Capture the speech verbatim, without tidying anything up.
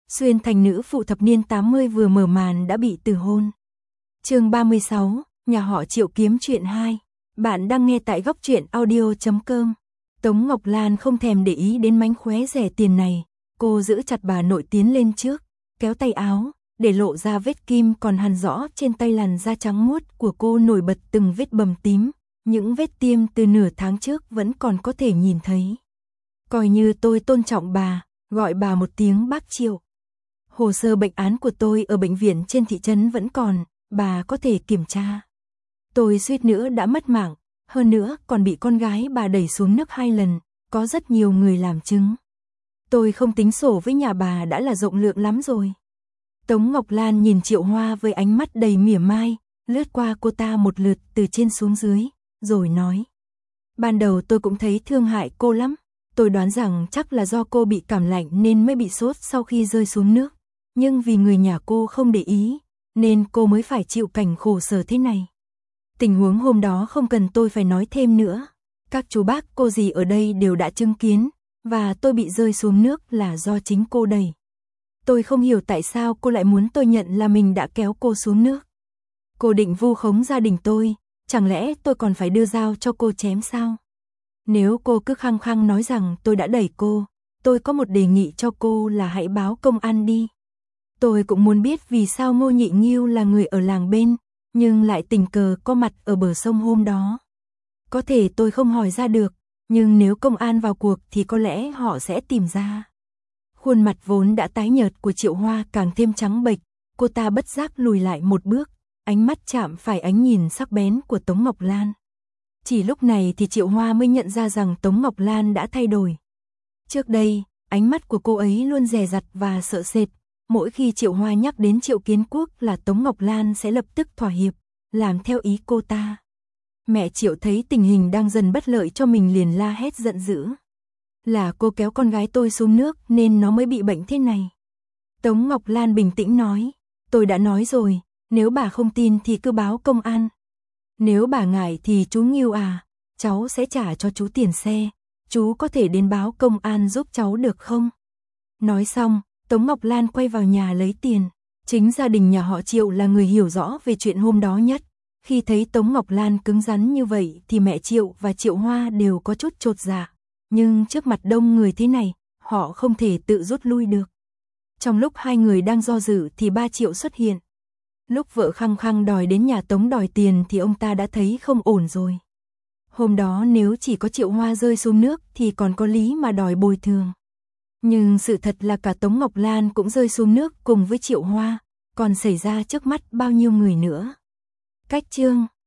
Xuyên thành nữ phụ thập niên tám mươi vừa mở màn đã bị từ hôn. Chương ba mươi sáu, nhà họ Triệu kiếm chuyện hai. Bạn đang nghe tại góc truyện audio chấm com. Tống Ngọc Lan không thèm để ý đến mánh khóe rẻ tiền này, cô giữ chặt bà nội tiến lên trước, kéo tay áo, để lộ ra vết kim còn hằn rõ trên tay, làn da trắng muốt của cô nổi bật từng vết bầm tím, những vết tiêm từ nửa tháng trước vẫn còn có thể nhìn thấy. Coi như tôi tôn trọng bà, gọi bà một tiếng bác Triệu. Hồ sơ bệnh án của tôi ở bệnh viện trên thị trấn vẫn còn, bà có thể kiểm tra. Tôi suýt nữa đã mất mạng, hơn nữa còn bị con gái bà đẩy xuống nước hai lần, có rất nhiều người làm chứng. Tôi không tính sổ với nhà bà đã là rộng lượng lắm rồi. Tống Ngọc Lan nhìn Triệu Hoa với ánh mắt đầy mỉa mai, lướt qua cô ta một lượt từ trên xuống dưới, rồi nói. Ban đầu tôi cũng thấy thương hại cô lắm, tôi đoán rằng chắc là do cô bị cảm lạnh nên mới bị sốt sau khi rơi xuống nước. Nhưng vì người nhà cô không để ý, nên cô mới phải chịu cảnh khổ sở thế này. Tình huống hôm đó không cần tôi phải nói thêm nữa. Các chú bác cô dì ở đây đều đã chứng kiến, và tôi bị rơi xuống nước là do chính cô đẩy. Tôi không hiểu tại sao cô lại muốn tôi nhận là mình đã kéo cô xuống nước. Cô định vu khống gia đình tôi, chẳng lẽ tôi còn phải đưa dao cho cô chém sao? Nếu cô cứ khăng khăng nói rằng tôi đã đẩy cô, tôi có một đề nghị cho cô là hãy báo công an đi. Tôi cũng muốn biết vì sao Ngô Nhị Nghiêu là người ở làng bên, nhưng lại tình cờ có mặt ở bờ sông hôm đó. Có thể tôi không hỏi ra được, nhưng nếu công an vào cuộc thì có lẽ họ sẽ tìm ra. Khuôn mặt vốn đã tái nhợt của Triệu Hoa càng thêm trắng bệch, cô ta bất giác lùi lại một bước, ánh mắt chạm phải ánh nhìn sắc bén của Tống Ngọc Lan. Chỉ lúc này thì Triệu Hoa mới nhận ra rằng Tống Ngọc Lan đã thay đổi. Trước đây, ánh mắt của cô ấy luôn dè dặt và sợ sệt. Mỗi khi Triệu Hoa nhắc đến Triệu Kiến Quốc là Tống Ngọc Lan sẽ lập tức thỏa hiệp, làm theo ý cô ta. Mẹ Triệu thấy tình hình đang dần bất lợi cho mình liền la hét giận dữ. Là cô kéo con gái tôi xuống nước nên nó mới bị bệnh thế này. Tống Ngọc Lan bình tĩnh nói, tôi đã nói rồi, nếu bà không tin thì cứ báo công an. Nếu bà ngại thì chú Nghiêu à, cháu sẽ trả cho chú tiền xe, chú có thể đến báo công an giúp cháu được không? Nói xong, Tống Ngọc Lan quay vào nhà lấy tiền. Chính gia đình nhà họ Triệu là người hiểu rõ về chuyện hôm đó nhất. Khi thấy Tống Ngọc Lan cứng rắn như vậy thì mẹ Triệu và Triệu Hoa đều có chút chột dạ. Nhưng trước mặt đông người thế này, họ không thể tự rút lui được. Trong lúc hai người đang do dự thì ba Triệu xuất hiện. Lúc vợ khăng khăng đòi đến nhà Tống đòi tiền thì ông ta đã thấy không ổn rồi. Hôm đó nếu chỉ có Triệu Hoa rơi xuống nước thì còn có lý mà đòi bồi thường. Nhưng sự thật là cả Tống Ngọc Lan cũng rơi xuống nước cùng với Triệu Hoa, còn xảy ra trước mắt bao nhiêu người nữa. Cách chương